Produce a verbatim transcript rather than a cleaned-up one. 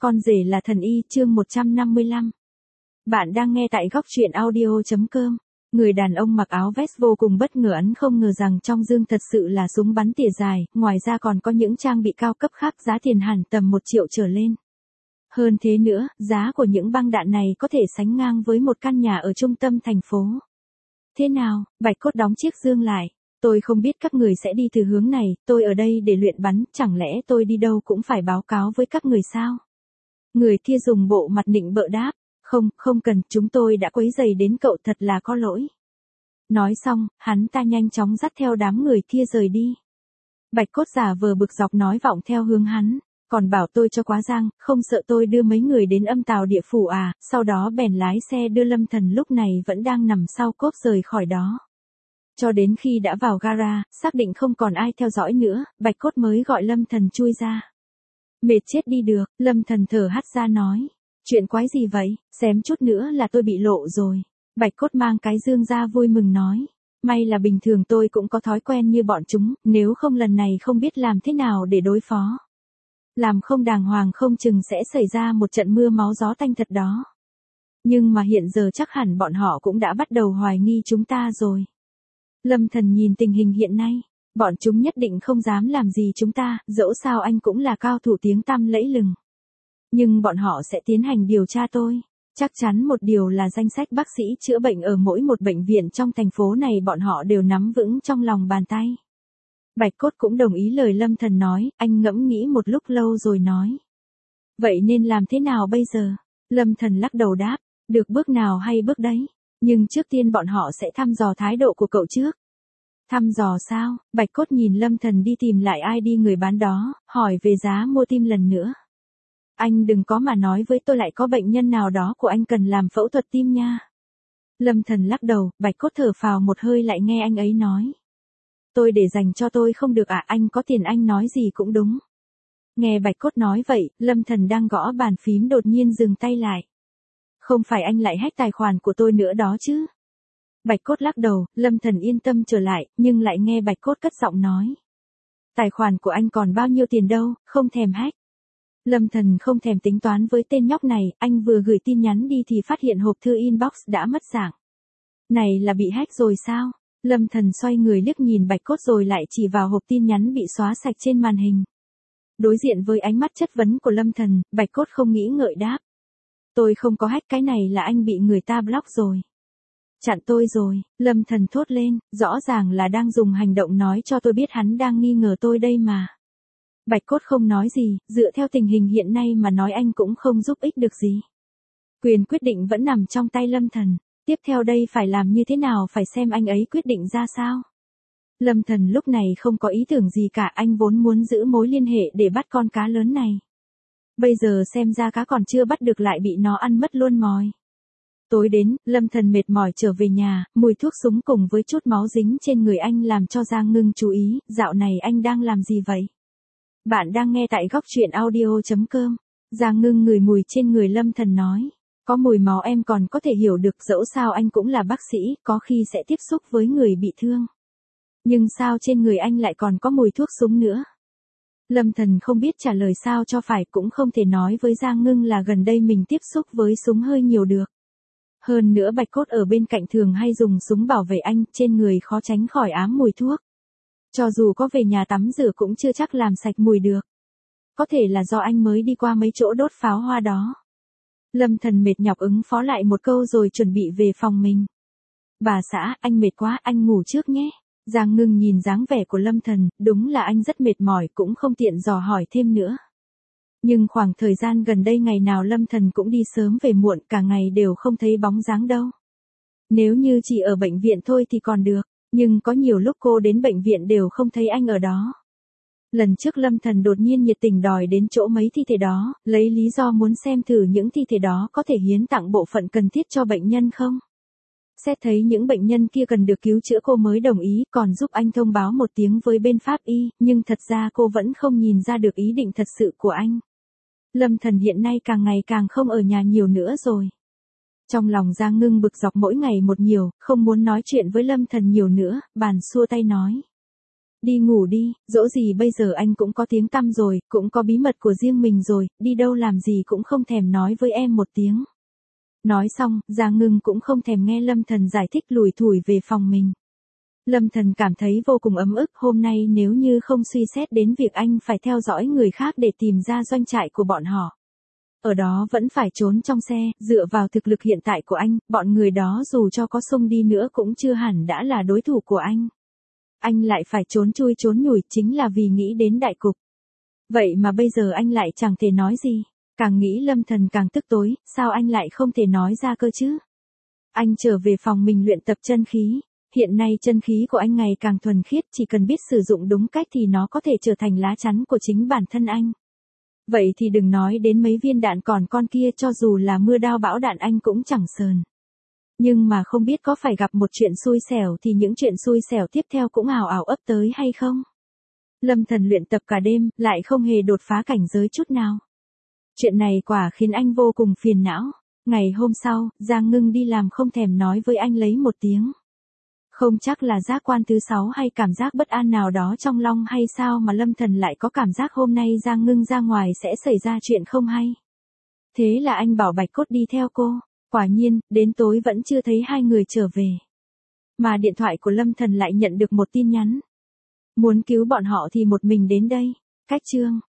Con rể là thần y, chương một trăm năm mươi lăm. Bạn đang nghe tại góc truyện audio.com. Người đàn ông mặc áo vest vô cùng bất ngờ, ấn không ngờ rằng trong dương thật sự là súng bắn tỉa dài, ngoài ra còn có những trang bị cao cấp khác giá tiền hẳn tầm một triệu trở lên. Hơn thế nữa, giá của những băng đạn này có thể sánh ngang với một căn nhà ở trung tâm thành phố. Thế nào, Bạch Cốt đóng chiếc dương lại. Tôi không biết các người sẽ đi từ hướng này, tôi ở đây để luyện bắn, chẳng lẽ tôi đi đâu cũng phải báo cáo với các người sao? Người kia dùng bộ mặt nịnh bợ đáp, không, không cần, chúng tôi đã quấy rầy đến cậu, thật là có lỗi. Nói xong, hắn ta nhanh chóng dắt theo đám người kia rời đi. Bạch Cốt giả vờ bực dọc nói vọng theo hướng hắn, còn bảo tôi cho quá giang, không sợ tôi đưa mấy người đến âm tào địa phủ à, sau đó bèn lái xe đưa Lâm Thần lúc này vẫn đang nằm sau cốp rời khỏi đó. Cho đến khi đã vào gara, xác định không còn ai theo dõi nữa, Bạch Cốt mới gọi Lâm Thần chui ra. Mệt chết đi được, Lâm Thần thở hắt ra nói. Chuyện quái gì vậy, xém chút nữa là tôi bị lộ rồi. Bạch Cốt mang cái dương ra vui mừng nói. May là bình thường tôi cũng có thói quen như bọn chúng, nếu không lần này không biết làm thế nào để đối phó. Làm không đàng hoàng không chừng sẽ xảy ra một trận mưa máu gió tanh thật đó. Nhưng mà hiện giờ chắc hẳn bọn họ cũng đã bắt đầu hoài nghi chúng ta rồi. Lâm Thần nhìn tình hình hiện nay, bọn chúng nhất định không dám làm gì chúng ta, dẫu sao anh cũng là cao thủ tiếng tăm lẫy lừng. Nhưng bọn họ sẽ tiến hành điều tra tôi. Chắc chắn một điều là danh sách bác sĩ chữa bệnh ở mỗi một bệnh viện trong thành phố này bọn họ đều nắm vững trong lòng bàn tay. Bạch Cốt cũng đồng ý lời Lâm Thần nói, anh ngẫm nghĩ một lúc lâu rồi nói. Vậy nên làm thế nào bây giờ? Lâm Thần lắc đầu đáp, được bước nào hay bước đấy. Nhưng trước tiên bọn họ sẽ thăm dò thái độ của cậu trước. Thăm dò sao? Bạch Cốt nhìn Lâm Thần đi tìm lại ai đi người bán đó, hỏi về giá mua tim lần nữa. Anh đừng có mà nói với tôi lại có bệnh nhân nào đó của anh cần làm phẫu thuật tim nha. Lâm Thần lắc đầu, Bạch Cốt thở phào một hơi lại nghe anh ấy nói. Tôi để dành cho tôi không được à, anh có tiền anh nói gì cũng đúng. Nghe Bạch Cốt nói vậy, Lâm Thần đang gõ bàn phím đột nhiên dừng tay lại. Không phải anh lại hack tài khoản của tôi nữa đó chứ? Bạch Cốt lắc đầu, Lâm Thần yên tâm trở lại, nhưng lại nghe Bạch Cốt cất giọng nói. Tài khoản của anh còn bao nhiêu tiền đâu, không thèm hack. Lâm Thần không thèm tính toán với tên nhóc này, anh vừa gửi tin nhắn đi thì phát hiện hộp thư inbox đã mất dạng. Này là bị hack rồi sao? Lâm Thần xoay người liếc nhìn Bạch Cốt rồi lại chỉ vào hộp tin nhắn bị xóa sạch trên màn hình. Đối diện với ánh mắt chất vấn của Lâm Thần, Bạch Cốt không nghĩ ngợi đáp. Tôi không có hack, cái này là anh bị người ta block rồi. Chặn tôi rồi, Lâm Thần thốt lên, rõ ràng là đang dùng hành động nói cho tôi biết hắn đang nghi ngờ tôi đây mà. Bạch Cốt không nói gì, dựa theo tình hình hiện nay mà nói anh cũng không giúp ích được gì. Quyền quyết định vẫn nằm trong tay Lâm Thần, tiếp theo đây phải làm như thế nào phải xem anh ấy quyết định ra sao. Lâm Thần lúc này không có ý tưởng gì cả, anh vốn muốn giữ mối liên hệ để bắt con cá lớn này. Bây giờ xem ra cá còn chưa bắt được lại bị nó ăn mất luôn mồi. Tối đến, Lâm Thần mệt mỏi trở về nhà, mùi thuốc súng cùng với chút máu dính trên người anh làm cho Giang Ngưng chú ý, dạo này anh đang làm gì vậy? Bạn đang nghe tại góc truyện audio.com. Giang Ngưng ngửi mùi trên người Lâm Thần nói. Có mùi máu em còn có thể hiểu được, dẫu sao anh cũng là bác sĩ, có khi sẽ tiếp xúc với người bị thương. Nhưng sao trên người anh lại còn có mùi thuốc súng nữa? Lâm Thần không biết trả lời sao cho phải, cũng không thể nói với Giang Ngưng là gần đây mình tiếp xúc với súng hơi nhiều được. Hơn nữa Bạch Cốt ở bên cạnh thường hay dùng súng bảo vệ anh, trên người khó tránh khỏi ám mùi thuốc. Cho dù có về nhà tắm rửa cũng chưa chắc làm sạch mùi được. Có thể là do anh mới đi qua mấy chỗ đốt pháo hoa đó. Lâm Thần mệt nhọc ứng phó lại một câu rồi chuẩn bị về phòng mình. Bà xã, anh mệt quá, anh ngủ trước nhé. Giang Ngưng nhìn dáng vẻ của Lâm Thần, đúng là anh rất mệt mỏi, cũng không tiện dò hỏi thêm nữa. Nhưng khoảng thời gian gần đây ngày nào Lâm Thần cũng đi sớm về muộn, cả ngày đều không thấy bóng dáng đâu. Nếu như chỉ ở bệnh viện thôi thì còn được, nhưng có nhiều lúc cô đến bệnh viện đều không thấy anh ở đó. Lần trước Lâm Thần đột nhiên nhiệt tình đòi đến chỗ mấy thi thể đó, lấy lý do muốn xem thử những thi thể đó có thể hiến tặng bộ phận cần thiết cho bệnh nhân không. Xét thấy những bệnh nhân kia cần được cứu chữa cô mới đồng ý, còn giúp anh thông báo một tiếng với bên pháp y, nhưng thật ra cô vẫn không nhìn ra được ý định thật sự của anh. Lâm Thần hiện nay càng ngày càng không ở nhà nhiều nữa rồi. Trong lòng Giang Ngưng bực dọc mỗi ngày một nhiều, không muốn nói chuyện với Lâm Thần nhiều nữa, bàn xua tay nói. Đi ngủ đi, dỗ gì bây giờ anh cũng có tiếng tăm rồi, cũng có bí mật của riêng mình rồi, đi đâu làm gì cũng không thèm nói với em một tiếng. Nói xong, Giang Ngưng cũng không thèm nghe Lâm Thần giải thích lủi thủi về phòng mình. Lâm Thần cảm thấy vô cùng ấm ức, hôm nay nếu như không suy xét đến việc anh phải theo dõi người khác để tìm ra doanh trại của bọn họ. Ở đó vẫn phải trốn trong xe, dựa vào thực lực hiện tại của anh, bọn người đó dù cho có xông đi nữa cũng chưa hẳn đã là đối thủ của anh. Anh lại phải trốn chui trốn nhủi chính là vì nghĩ đến đại cục. Vậy mà bây giờ anh lại chẳng thể nói gì. Càng nghĩ Lâm Thần càng tức tối, sao anh lại không thể nói ra cơ chứ? Anh trở về phòng mình luyện tập chân khí. Hiện nay chân khí của anh ngày càng thuần khiết, chỉ cần biết sử dụng đúng cách thì nó có thể trở thành lá chắn của chính bản thân anh. Vậy thì đừng nói đến mấy viên đạn còn con kia, cho dù là mưa đao bão đạn anh cũng chẳng sờn. Nhưng mà không biết có phải gặp một chuyện xui xẻo thì những chuyện xui xẻo tiếp theo cũng ào ào ấp tới hay không? Lâm Thần luyện tập cả đêm, lại không hề đột phá cảnh giới chút nào. Chuyện này quả khiến anh vô cùng phiền não. Ngày hôm sau, Giang Ngưng đi làm không thèm nói với anh lấy một tiếng. Không chắc là giác quan thứ sáu hay cảm giác bất an nào đó trong lòng hay sao mà Lâm Thần lại có cảm giác hôm nay Giang Ngưng ra ngoài sẽ xảy ra chuyện không hay. Thế là anh bảo Bạch Cốt đi theo cô. Quả nhiên, đến tối vẫn chưa thấy hai người trở về. Mà điện thoại của Lâm Thần lại nhận được một tin nhắn. Muốn cứu bọn họ thì một mình đến đây. Cách chương